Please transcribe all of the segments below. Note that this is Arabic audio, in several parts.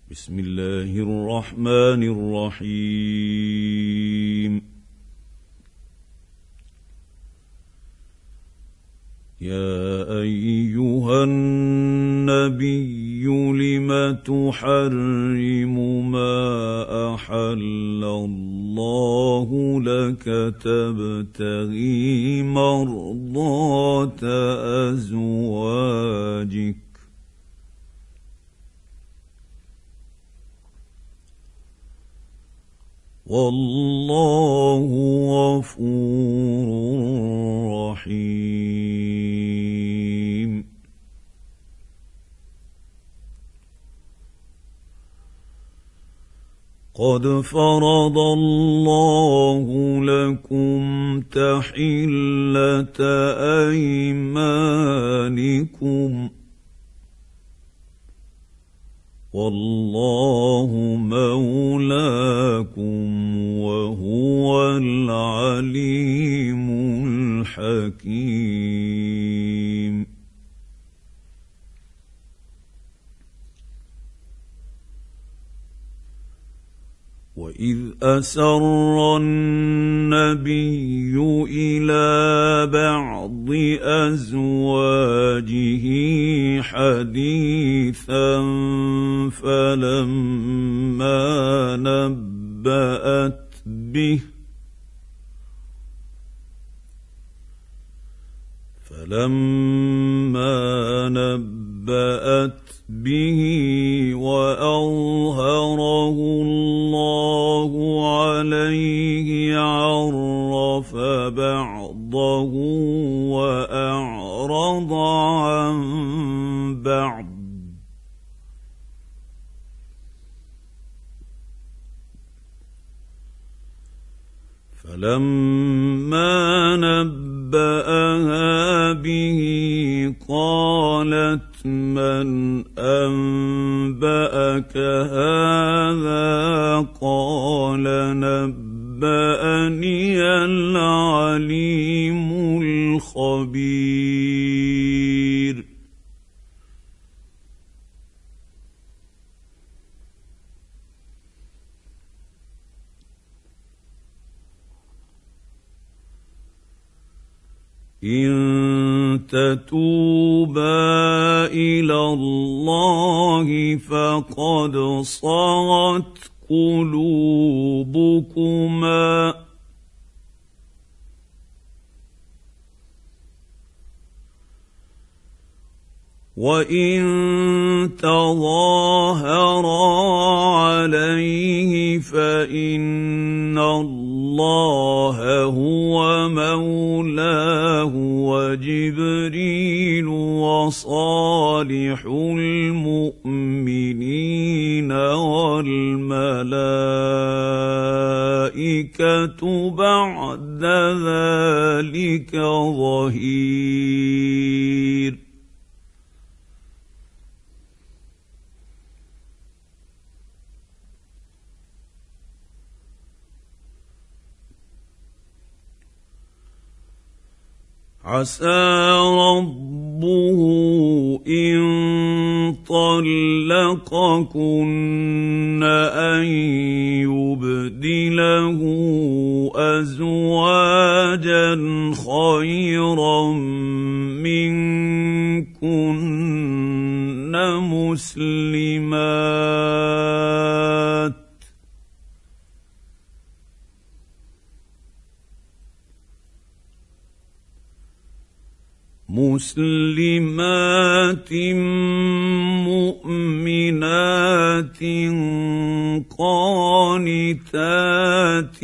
بسم الله الرحمن الرحيم. يا أيها النبي لم تحرم ما أحل الله لك تبتغي مرضات أزواجك والله غفور رحيم. قد فرض الله لكم تحلة أيمانكم والله مولاكم وهو العليم الحكيم. وإذ أسر النبي إلى بعض أزواجه حديثا فلما نبأت به وأظهره الله عليه عرف بعضه وأعرض عن بعض فلما نبأها به قالت من أنبأك هذا قال نبأني العليم الخبير. إن تتوبا إلى الله فقد صغت قلوبكما وإن تظاهرا عليه فإن الله هو مولاه وجبريل وصالح المؤمنين والملائكة بعد ذلك ظهير. عسى ربه إن طلقكن أن يبدله أزواجا خيرا منكن مسلمات مؤمنات قانتات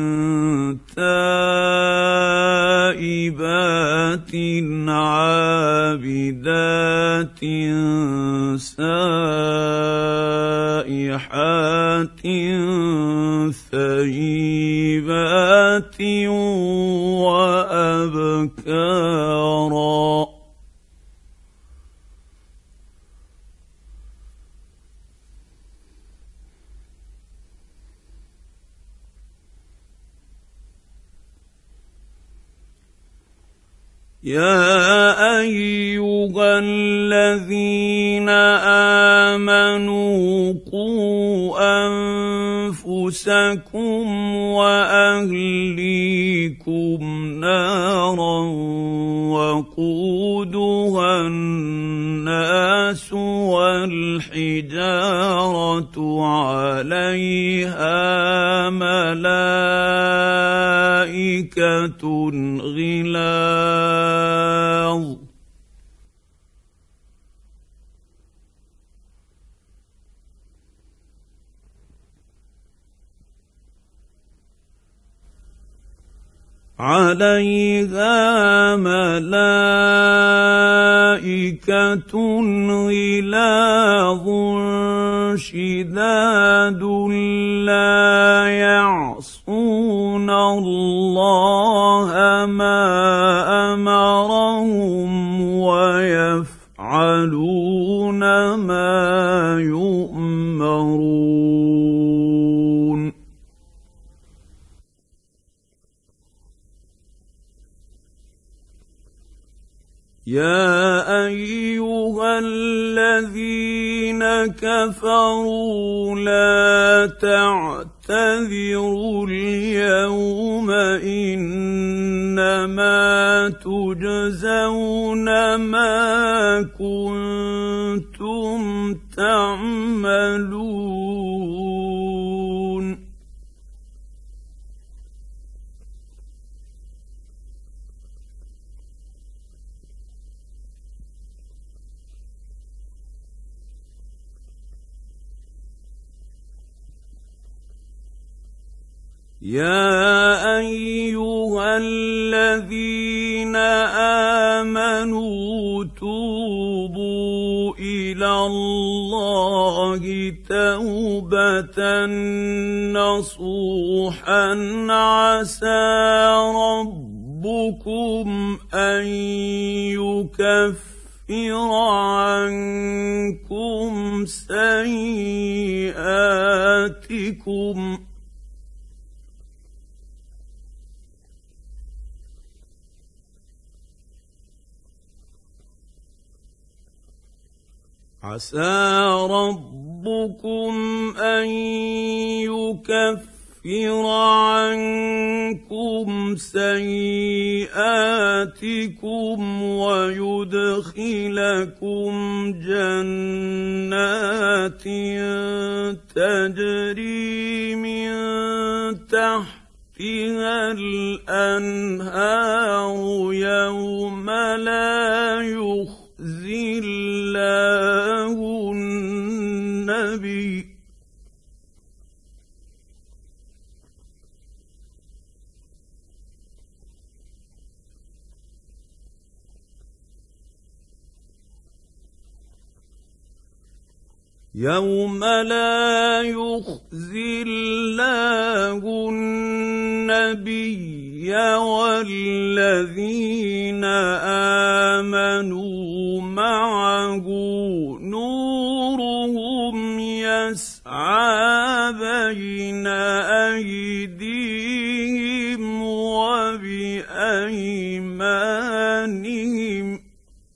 تائبات عابدات سائحات ثيبات وأبكارا. يا أيها الذين آمنوا امنوا قوا انفسكم واهليكم نارا وقودها الناس والحجاره عليها ملائكه غلاظ عليها ملائكة غلاظ شداد لا يعصون الله ما أمرهم ويفعلون ما يؤمرون يا أيها الذين كفروا لا تعتذروا اليوم إنما تجزون ما كنتم تعملون يا أيها الذين آمنوا توبوا إلى الله توبة نصوحا عسى ربكم أن يكفر عنكم سيئاتكم عسى ربكم أن يكفر عنكم سيئاتكم ويدخلكم جنات تجري من تحتها الأنهار يوم لا يخزي الله النبي يوم لا يخزي الله النبي والذين آمنوا معه نورهم يسعى بين أيديهم وبأيمانهم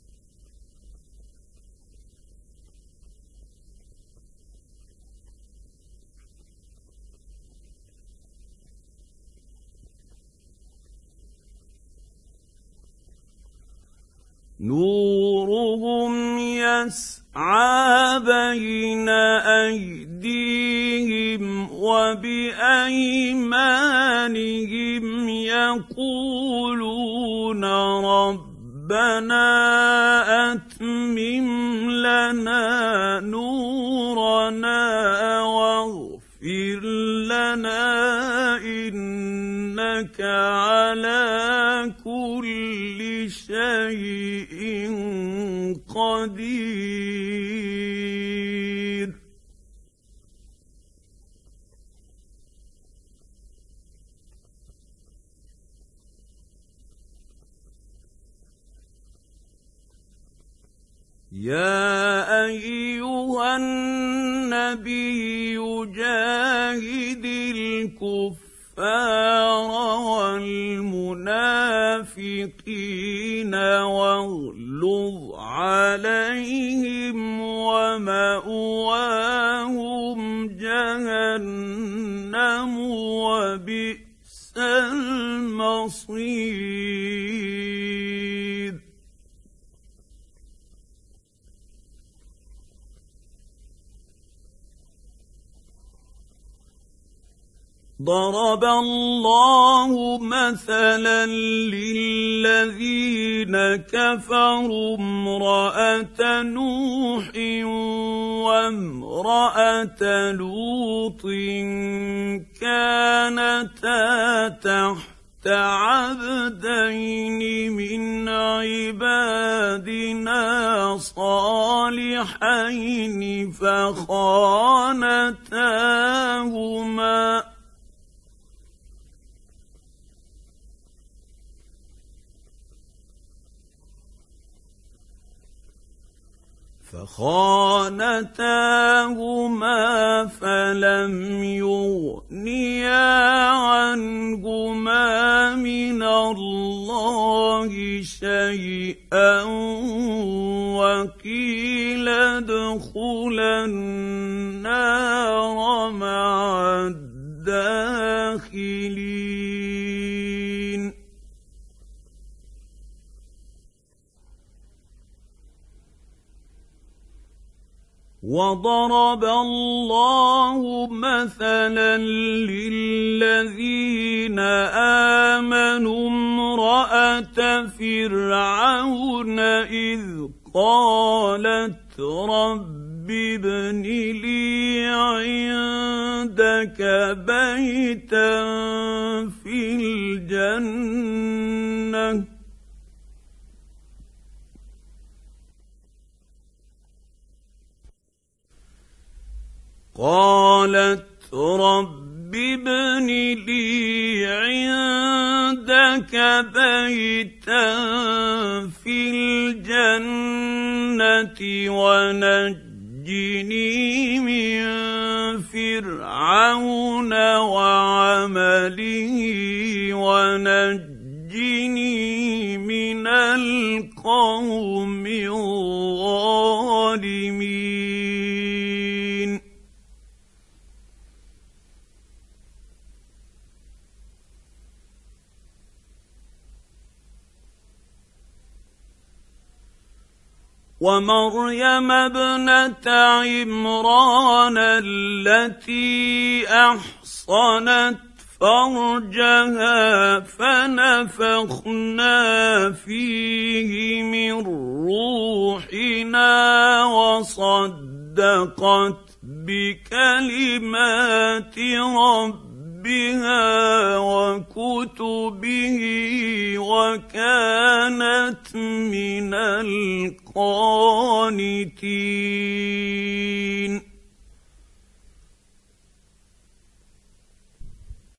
نورهم يسعى بين أيديهم وبأيمانهم يقولون ربنا أتمم لنا نورنا واغفر لنا إنك على كل شيء قدير يا أيها النبي جاهد الكفار الكفار والمنافقين واغلظ عليهم ومأواهم جهنم وبئس المصير. ضرب الله مثلا للذين كفروا امرأة نوح وامرأة لوط كانتا تحت عبدين من عبادنا صالحين فخانتاهما فلم يغنيا عنهما من الله شيئا وقيل ادخلا النار مع الداخلين. وضرب الله مثلا للذين آمنوا امرأة فرعون إذ قالت رب ابن لي عندك بيتا في الجنة قالت رب ابن لي عندك بيتا في الجنة ونجني من فرعون وعمله ونجني من القوم الظالمين. ومريم ابنة عمران التي أحصنت فرجها فنفخنا فيه من روحنا وصدقت بكلمات ربها وكتبه وكانت من القانتين.